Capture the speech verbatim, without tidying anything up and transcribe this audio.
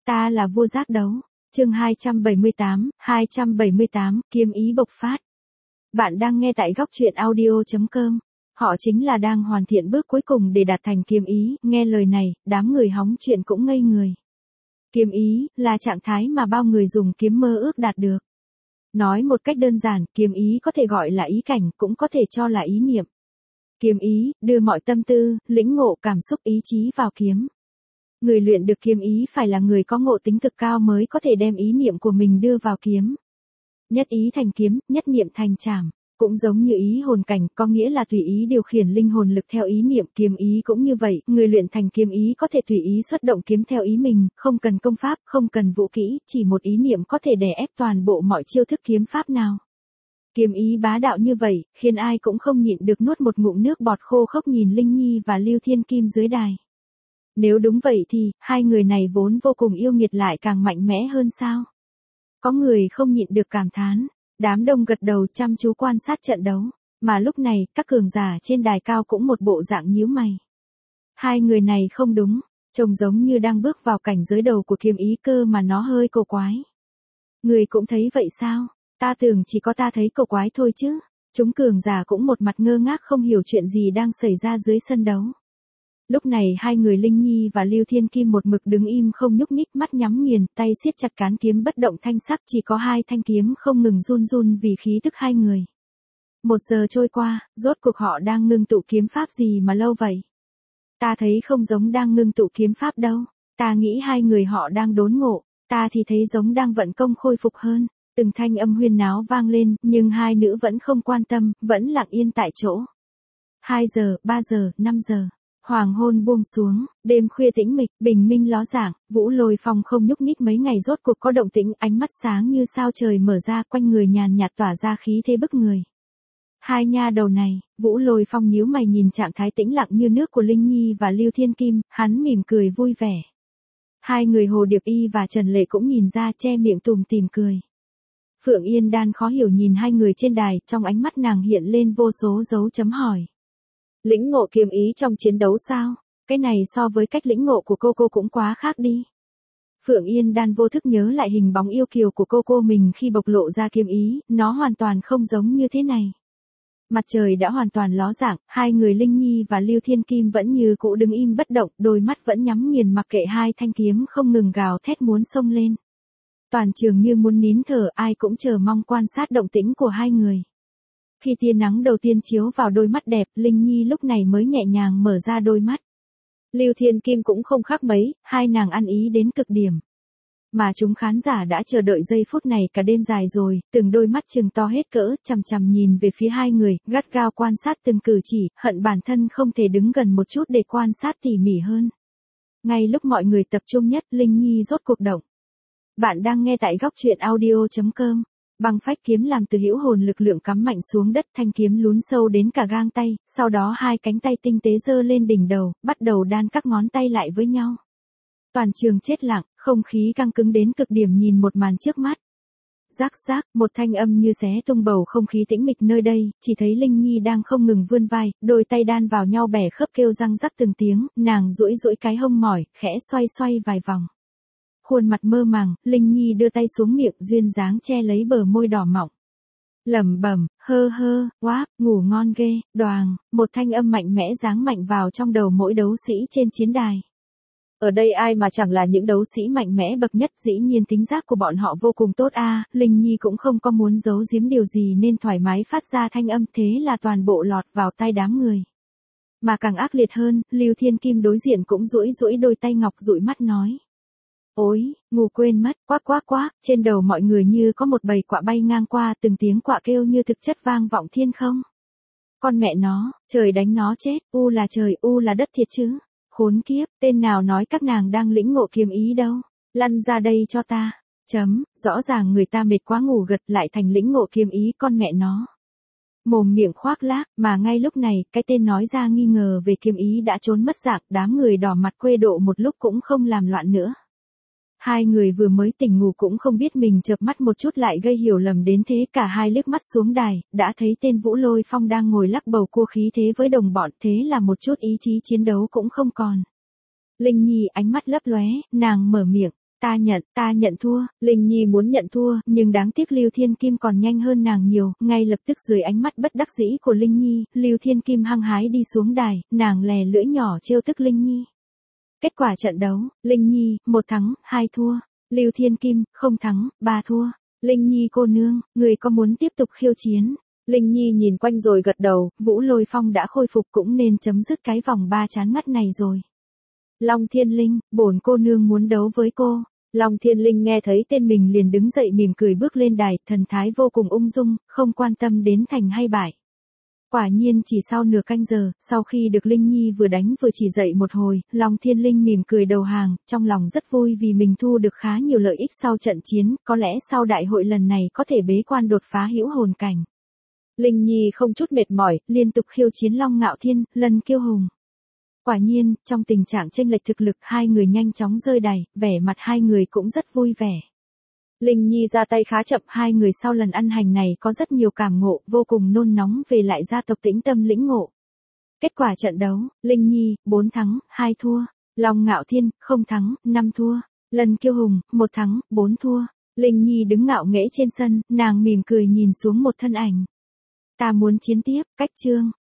Ta là vua giác đấu. Chương hai trăm bảy mươi tám, hai trăm bảy mươi tám, kiếm ý bộc phát. Bạn đang nghe tại góc truyện audio chấm com. Họ chính là đang hoàn thiện bước cuối cùng để đạt thành kiếm ý, nghe lời này, đám người hóng chuyện cũng ngây người. Kiếm ý là trạng thái mà bao người dùng kiếm mơ ước đạt được. Nói một cách đơn giản, kiếm ý có thể gọi là ý cảnh, cũng có thể cho là ý niệm. Kiếm ý đưa mọi tâm tư, lĩnh ngộ, cảm xúc, ý chí vào kiếm. Người luyện được kiếm ý phải là người có ngộ tính cực cao mới có thể đem ý niệm của mình đưa vào kiếm. Nhất ý thành kiếm, nhất niệm thành trảm. Cũng giống như ý hồn cảnh, có nghĩa là tùy ý điều khiển linh hồn lực theo ý niệm. Kiếm ý cũng như vậy, người luyện thành kiếm ý có thể tùy ý xuất động kiếm theo ý mình, không cần công pháp, không cần vũ kỹ, chỉ một ý niệm có thể đè ép toàn bộ mọi chiêu thức kiếm pháp nào. Kiếm ý bá đạo như vậy, khiến ai cũng không nhịn được nuốt một ngụm nước bọt khô khốc nhìn Linh Nhi và Lưu Thiên Kim dưới đài. Nếu đúng vậy thì, hai người này vốn vô cùng yêu nghiệt lại càng mạnh mẽ hơn sao? Có người không nhịn được cảm thán. Đám đông gật đầu chăm chú quan sát trận đấu. Mà lúc này, các cường giả trên đài cao cũng một bộ dạng nhíu mày. Hai người này không đúng, trông giống như đang bước vào cảnh giới đầu của kiếm ý cơ mà nó hơi cổ quái. Người cũng thấy vậy sao? Ta tưởng chỉ có ta thấy cổ quái thôi chứ. Chúng cường giả cũng một mặt ngơ ngác không hiểu chuyện gì đang xảy ra dưới sân đấu. Lúc này hai người Linh Nhi và Lưu Thiên Kim một mực đứng im không nhúc nhích, mắt nhắm nghiền, tay siết chặt cán kiếm bất động thanh sắc, chỉ có hai thanh kiếm không ngừng run run vì khí tức hai người. Một giờ trôi qua, rốt cuộc họ đang ngưng tụ kiếm pháp gì mà lâu vậy? Ta thấy không giống đang ngưng tụ kiếm pháp đâu, ta nghĩ hai người họ đang đốn ngộ, ta thì thấy giống đang vận công khôi phục hơn. Từng thanh âm huyên náo vang lên, nhưng hai nữ vẫn không quan tâm, vẫn lặng yên tại chỗ. Hai giờ, ba giờ, năm giờ. Hoàng hôn buông xuống, đêm khuya tĩnh mịch, bình minh ló dạng, Vũ Lôi Phong không nhúc nhích mấy ngày rốt cuộc có động tĩnh, ánh mắt sáng như sao trời mở ra, quanh người nhàn nhạt tỏa ra khí thế bức người. Hai nha đầu này, Vũ Lôi Phong nhíu mày nhìn trạng thái tĩnh lặng như nước của Linh Nhi và Lưu Thiên Kim, hắn mỉm cười vui vẻ. Hai người Hồ Điệp Y và Trần Lệ cũng nhìn ra, che miệng tùm tìm cười. Phượng Yên Đan khó hiểu nhìn hai người trên đài, trong ánh mắt nàng hiện lên vô số dấu chấm hỏi. Lĩnh ngộ kiếm ý trong chiến đấu sao? Cái này so với cách lĩnh ngộ của cô cô cũng quá khác đi. Phượng Yên Đan vô thức nhớ lại hình bóng yêu kiều của cô cô mình khi bộc lộ ra kiếm ý, nó hoàn toàn không giống như thế này. Mặt trời đã hoàn toàn ló dạng, hai người Linh Nhi và Lưu Thiên Kim vẫn như cũ đứng im bất động, đôi mắt vẫn nhắm nghiền mặc kệ hai thanh kiếm không ngừng gào thét muốn xông lên. Toàn trường như muốn nín thở, ai cũng chờ mong quan sát động tĩnh của hai người. Khi tia nắng đầu tiên chiếu vào đôi mắt đẹp, Linh Nhi lúc này mới nhẹ nhàng mở ra đôi mắt. Lưu Thiên Kim cũng không khác mấy, hai nàng ăn ý đến cực điểm. Mà chúng khán giả đã chờ đợi giây phút này cả đêm dài rồi, từng đôi mắt trừng to hết cỡ, chằm chằm nhìn về phía hai người, gắt gao quan sát từng cử chỉ, hận bản thân không thể đứng gần một chút để quan sát tỉ mỉ hơn. Ngay lúc mọi người tập trung nhất, Linh Nhi rốt cuộc động. Bạn đang nghe tại góc truyện audio chấm com. Băng phách kiếm làm từ hữu hồn lực lượng cắm mạnh xuống đất, thanh kiếm lún sâu đến cả gang tay, sau đó hai cánh tay tinh tế giơ lên đỉnh đầu, bắt đầu đan các ngón tay lại với nhau. Toàn trường chết lặng, không khí căng cứng đến cực điểm nhìn một màn trước mắt. Rắc rắc, một thanh âm như xé tung bầu không khí tĩnh mịch nơi đây, chỉ thấy Linh Nhi đang không ngừng vươn vai, đôi tay đan vào nhau bẻ khớp kêu răng rắc từng tiếng, nàng duỗi duỗi cái hông mỏi, khẽ xoay xoay vài vòng. Khuôn mặt mơ màng, Linh Nhi đưa tay xuống miệng duyên dáng che lấy bờ môi đỏ mọng. Lẩm bẩm, hơ hơ, oáp, ngủ ngon ghê, đoàng, một thanh âm mạnh mẽ giáng mạnh vào trong đầu mỗi đấu sĩ trên chiến đài. Ở đây ai mà chẳng là những đấu sĩ mạnh mẽ bậc nhất, dĩ nhiên tính giác của bọn họ vô cùng tốt a. À, Linh Nhi cũng không có muốn giấu giếm điều gì nên thoải mái phát ra thanh âm, thế là toàn bộ lọt vào tai đám người. Mà càng ác liệt hơn, Lưu Thiên Kim đối diện cũng duỗi duỗi đôi tay ngọc dụi mắt nói. Ôi, ngủ quên mất, quác quác quác, trên đầu mọi người như có một bầy quạ bay ngang qua, từng tiếng quạ kêu như thực chất vang vọng thiên không. Con mẹ nó, trời đánh nó chết, u là trời, u là đất thiệt chứ. Khốn kiếp, tên nào nói các nàng đang lĩnh ngộ kiếm ý đâu, lăn ra đây cho ta. Chấm, rõ ràng người ta mệt quá ngủ gật lại thành lĩnh ngộ kiếm ý, con mẹ nó. Mồm miệng khoác lác, mà ngay lúc này, cái tên nói ra nghi ngờ về kiếm ý đã trốn mất dạng, đám người đỏ mặt quê độ một lúc cũng không làm loạn nữa. Hai người vừa mới tỉnh ngủ cũng không biết mình chợp mắt một chút lại gây hiểu lầm đến thế, cả hai liếc mắt xuống đài, đã thấy tên Vũ Lôi Phong đang ngồi lắc bầu cua khí thế với đồng bọn, thế là một chút ý chí chiến đấu cũng không còn. Linh Nhi ánh mắt lấp lóe, nàng mở miệng, Ta nhận, ta nhận thua, Linh Nhi muốn nhận thua, nhưng đáng tiếc Lưu Thiên Kim còn nhanh hơn nàng nhiều, ngay lập tức dưới ánh mắt bất đắc dĩ của Linh Nhi, Lưu Thiên Kim hăng hái đi xuống đài, nàng lè lưỡi nhỏ trêu tức Linh Nhi. Kết quả trận đấu, Linh Nhi, một thắng, hai thua, Lưu Thiên Kim, không thắng, ba thua. Linh Nhi cô nương, người có muốn tiếp tục khiêu chiến? Linh Nhi nhìn quanh rồi gật đầu, Vũ Lôi Phong đã khôi phục cũng nên chấm dứt cái vòng ba chán ngắt này rồi. Long Thiên Linh, bổn cô nương muốn đấu với cô. Long Thiên Linh nghe thấy tên mình liền đứng dậy mỉm cười bước lên đài, thần thái vô cùng ung dung, không quan tâm đến thành hay bại. Quả nhiên chỉ sau nửa canh giờ, sau khi được Linh Nhi vừa đánh vừa chỉ dạy một hồi, Long Thiên Linh mỉm cười đầu hàng, trong lòng rất vui vì mình thu được khá nhiều lợi ích sau trận chiến, có lẽ sau đại hội lần này có thể bế quan đột phá hữu hồn cảnh. Linh Nhi không chút mệt mỏi, liên tục khiêu chiến Long Ngạo Thiên, Lân Kiêu Hùng. Quả nhiên, trong tình trạng chênh lệch thực lực hai người nhanh chóng rơi đài, vẻ mặt hai người cũng rất vui vẻ. Linh Nhi ra tay khá chậm, hai người sau lần ăn hành này có rất nhiều cảm ngộ, vô cùng nôn nóng về lại gia tộc Tĩnh Tâm lĩnh ngộ. Kết quả trận đấu, Linh Nhi, bốn thắng, hai thua, Long Ngạo Thiên, không thắng, năm thua, Lân Kiêu Hùng, một thắng, bốn thua. Linh Nhi đứng ngạo nghễ trên sân, nàng mỉm cười nhìn xuống một thân ảnh. Ta muốn chiến tiếp, cách chương.